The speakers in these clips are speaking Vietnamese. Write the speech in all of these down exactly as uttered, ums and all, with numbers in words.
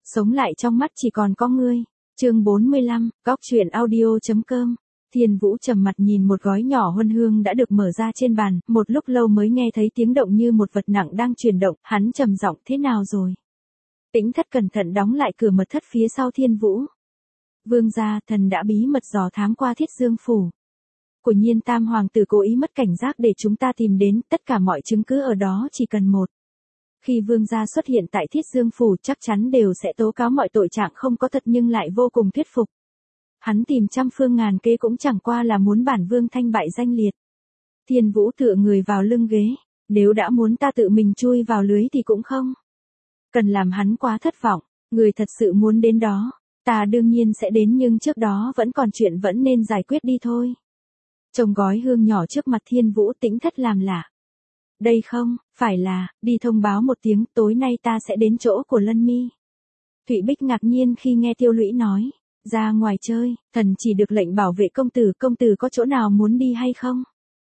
Sống lại trong mắt chỉ còn có ngươi. Chương bốn mươi lăm, góc truyện audio.com. Thiên Vũ trầm mặt nhìn một gói nhỏ huân hương đã được mở ra trên bàn, một lúc lâu mới nghe thấy tiếng động như một vật nặng đang chuyển động, hắn trầm giọng, thế nào rồi? Tĩnh Thất cẩn thận đóng lại cửa mật thất phía sau Thiên Vũ. Vương gia, thần đã bí mật dò thám qua Thiết Dương phủ. Của Nhiên Tam hoàng tử cố ý mất cảnh giác để chúng ta tìm đến, tất cả mọi chứng cứ ở đó chỉ cần một. Khi vương gia xuất hiện tại Thiết Dương phủ chắc chắn đều sẽ tố cáo mọi tội trạng không có thật nhưng lại vô cùng thuyết phục. Hắn tìm trăm phương ngàn kế cũng chẳng qua là muốn bản vương thanh bại danh liệt. Thiên Vũ tựa người vào lưng ghế, nếu đã muốn ta tự mình chui vào lưới thì cũng không cần làm hắn quá thất vọng, người thật sự muốn đến đó, ta đương nhiên sẽ đến nhưng trước đó vẫn còn chuyện vẫn nên giải quyết đi thôi. Trông gói hương nhỏ trước mặt Thiên Vũ, Tĩnh Thất làm lạ. Đây không, phải là, đi thông báo một tiếng, tối nay ta sẽ đến chỗ của Lân Mi. Thụy Bích ngạc nhiên khi nghe Tiêu Lũy nói, ra ngoài chơi, thần chỉ được lệnh bảo vệ công tử, công tử có chỗ nào muốn đi hay không?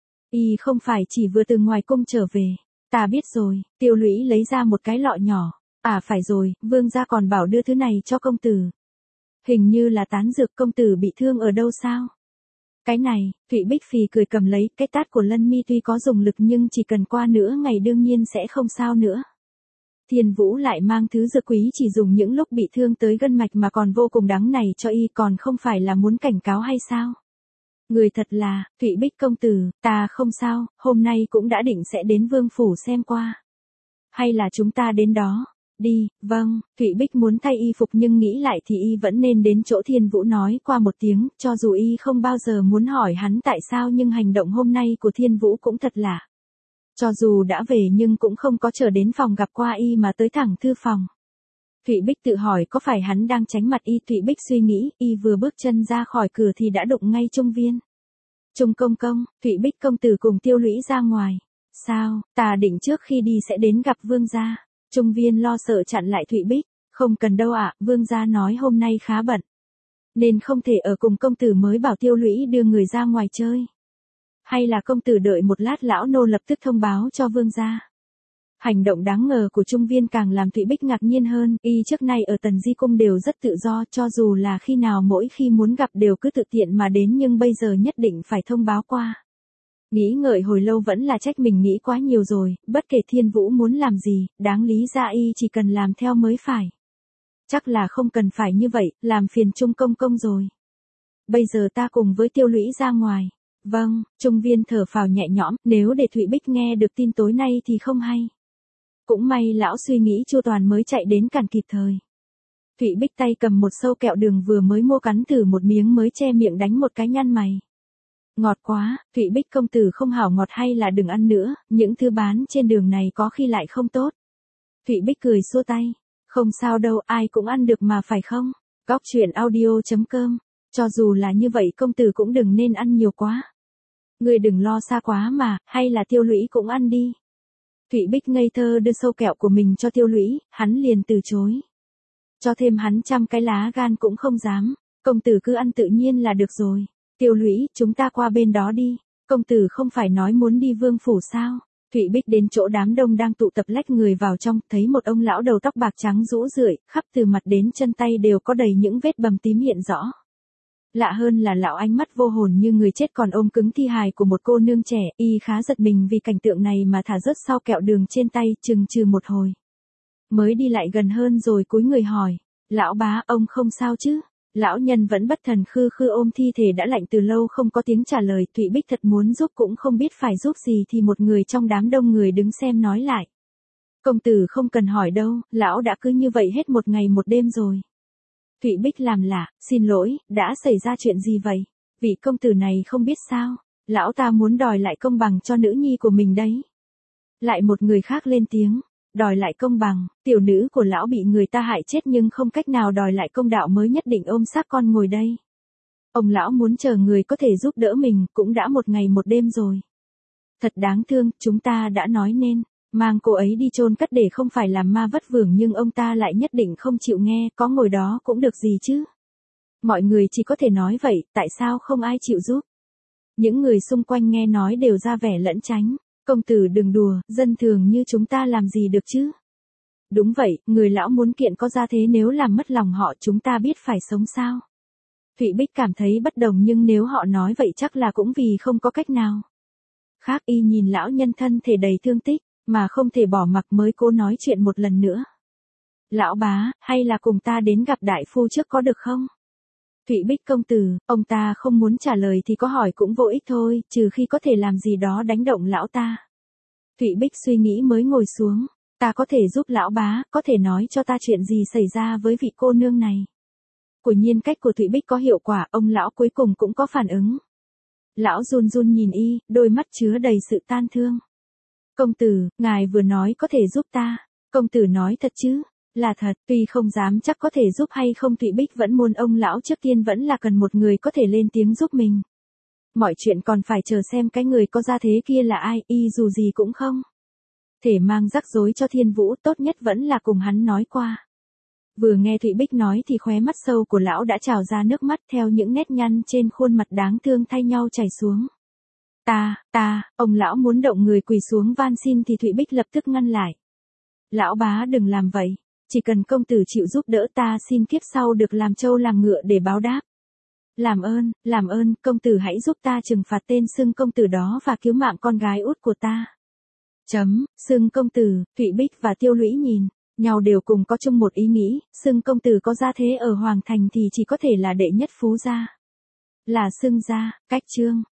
Y không phải chỉ vừa từ ngoài cung trở về, ta biết rồi, Tiêu Lũy lấy ra một cái lọ nhỏ, à phải rồi, vương gia còn bảo đưa thứ này cho công tử. Hình như là tán dược, công tử bị thương ở đâu sao? Cái này, Thụy Bích phì cười cầm lấy, cái tát của Lân Mi tuy có dùng lực nhưng chỉ cần qua nửa ngày đương nhiên sẽ không sao nữa. Thiên Vũ lại mang thứ dược quý chỉ dùng những lúc bị thương tới gân mạch mà còn vô cùng đắng này cho y, còn không phải là muốn cảnh cáo hay sao? Người thật là, Thụy Bích công tử, ta không sao, hôm nay cũng đã định sẽ đến vương phủ xem qua. Hay là chúng ta đến đó? Đi, vâng, Thụy Bích muốn thay y phục nhưng nghĩ lại thì y vẫn nên đến chỗ Thiên Vũ nói qua một tiếng, cho dù y không bao giờ muốn hỏi hắn tại sao nhưng hành động hôm nay của Thiên Vũ cũng thật lạ. Cho dù đã về nhưng cũng không có chờ đến phòng gặp qua y mà tới thẳng thư phòng. Thụy Bích tự hỏi có phải hắn đang tránh mặt y, Thụy Bích suy nghĩ, y vừa bước chân ra khỏi cửa thì đã đụng ngay Trung Viên. Trung công công, Thụy Bích công tử cùng Tiêu Lũy ra ngoài. Sao, ta định trước khi đi sẽ đến gặp vương gia. Trung Viên lo sợ chặn lại Thụy Bích, không cần đâu ạ, vương gia nói hôm nay khá bận. Nên không thể ở cùng công tử mới bảo Tiêu Lũy đưa người ra ngoài chơi. Hay là công tử đợi một lát lão nô lập tức thông báo cho vương gia. Hành động đáng ngờ của Trung Viên càng làm Thụy Bích ngạc nhiên hơn, y trước nay ở Tần Di Cung đều rất tự do, cho dù là khi nào mỗi khi muốn gặp đều cứ tự tiện mà đến nhưng bây giờ nhất định phải thông báo qua. Nghĩ ngợi hồi lâu vẫn là trách mình nghĩ quá nhiều rồi, bất kể Thiên Vũ muốn làm gì, đáng lý ra y chỉ cần làm theo mới phải. Chắc là không cần phải như vậy, làm phiền Trung công công rồi. Bây giờ ta cùng với Tiêu Lũy ra ngoài. Vâng, Trung Viên thở phào nhẹ nhõm, nếu để Thụy Bích nghe được tin tối nay thì không hay. Cũng may lão suy nghĩ chu toàn mới chạy đến cản kịp thời. Thụy Bích tay cầm một sâu kẹo đường vừa mới mua cắn thử một miếng mới che miệng đánh một cái nhăn mày. Ngọt quá, Thụy Bích công tử không hảo ngọt hay là đừng ăn nữa, những thứ bán trên đường này có khi lại không tốt. Thụy Bích cười xua tay, không sao đâu, ai cũng ăn được mà phải không? Góc truyện audio.com, cho dù là như vậy công tử cũng đừng nên ăn nhiều quá. Người đừng lo xa quá mà, hay là Tiêu Lũy cũng ăn đi. Thụy Bích ngây thơ đưa sâu kẹo của mình cho Tiêu Lũy, hắn liền từ chối. Cho thêm hắn trăm cái lá gan cũng không dám, công tử cứ ăn tự nhiên là được rồi. Tiêu Lũy, chúng ta qua bên đó đi, công tử không phải nói muốn đi vương phủ sao? Thụy Bích đến chỗ đám đông đang tụ tập lách người vào trong, thấy một ông lão đầu tóc bạc trắng rũ rượi, khắp từ mặt đến chân tay đều có đầy những vết bầm tím hiện rõ. Lạ hơn là lão ánh mắt vô hồn như người chết còn ôm cứng thi hài của một cô nương trẻ, y khá giật mình vì cảnh tượng này mà thả rớt sau kẹo đường trên tay, chừng chừ một hồi. Mới đi lại gần hơn rồi cúi người hỏi, lão bá, ông không sao chứ? Lão nhân vẫn bất thần khư khư ôm thi thể đã lạnh từ lâu không có tiếng trả lời, Thụy Bích thật muốn giúp cũng không biết phải giúp gì thì một người trong đám đông người đứng xem nói lại. Công tử không cần hỏi đâu, lão đã cứ như vậy hết một ngày một đêm rồi. Thụy Bích làm lạ, xin lỗi, đã xảy ra chuyện gì vậy? Vị công tử này không biết sao, lão ta muốn đòi lại công bằng cho nữ nhi của mình đấy. Lại một người khác lên tiếng. Đòi lại công bằng, tiểu nữ của lão bị người ta hại chết nhưng không cách nào đòi lại công đạo mới nhất định ôm xác con ngồi đây. Ông lão muốn chờ người có thể giúp đỡ mình, cũng đã một ngày một đêm rồi. Thật đáng thương, chúng ta đã nói nên mang cô ấy đi chôn cất để không phải làm ma vất vưởng nhưng ông ta lại nhất định không chịu nghe, có ngồi đó cũng được gì chứ. Mọi người chỉ có thể nói vậy, tại sao không ai chịu giúp? Những người xung quanh nghe nói đều ra vẻ lẫn tránh. Công tử đừng đùa, dân thường như chúng ta làm gì được chứ? Đúng vậy, người lão muốn kiện có ra thế nếu làm mất lòng họ chúng ta biết phải sống sao. Thụy Bích cảm thấy bất đồng nhưng nếu họ nói vậy chắc là cũng vì không có cách nào. Khác y nhìn lão nhân thân thể đầy thương tích, mà không thể bỏ mặc mới cố nói chuyện một lần nữa. Lão bá, hay là cùng ta đến gặp đại phu trước có được không? Thụy Bích công tử, ông ta không muốn trả lời thì có hỏi cũng vô ích thôi, trừ khi có thể làm gì đó đánh động lão ta. Thụy Bích suy nghĩ mới ngồi xuống, ta có thể giúp lão bá, có thể nói cho ta chuyện gì xảy ra với vị cô nương này. Quả nhiên cách của Thụy Bích có hiệu quả, ông lão cuối cùng cũng có phản ứng. Lão run run nhìn y, đôi mắt chứa đầy sự tan thương. Công tử, ngài vừa nói có thể giúp ta. Công tử nói thật chứ? Là thật, tuy không dám chắc có thể giúp hay không Thụy Bích vẫn muốn ông lão trước tiên vẫn là cần một người có thể lên tiếng giúp mình. Mọi chuyện còn phải chờ xem cái người có gia thế kia là ai, y dù gì cũng không thể mang rắc rối cho Thiên Vũ, tốt nhất vẫn là cùng hắn nói qua. Vừa nghe Thụy Bích nói thì khóe mắt sâu của lão đã trào ra nước mắt theo những nét nhăn trên khuôn mặt đáng thương thay nhau chảy xuống. Ta, ta, ông lão muốn động người quỳ xuống van xin thì Thụy Bích lập tức ngăn lại. Lão bá đừng làm vậy, chỉ cần công tử chịu giúp đỡ ta xin kiếp sau được làm trâu làm ngựa để báo đáp. Làm ơn, làm ơn, công tử hãy giúp ta trừng phạt tên xưng công tử đó và cứu mạng con gái út của ta. Chấm, xưng công tử, Thụy Bích và Tiêu Lũy nhìn nhau đều cùng có chung một ý nghĩ, xưng công tử có gia thế ở Hoàng Thành thì chỉ có thể là đệ nhất phú gia. Là xưng gia, cách chương.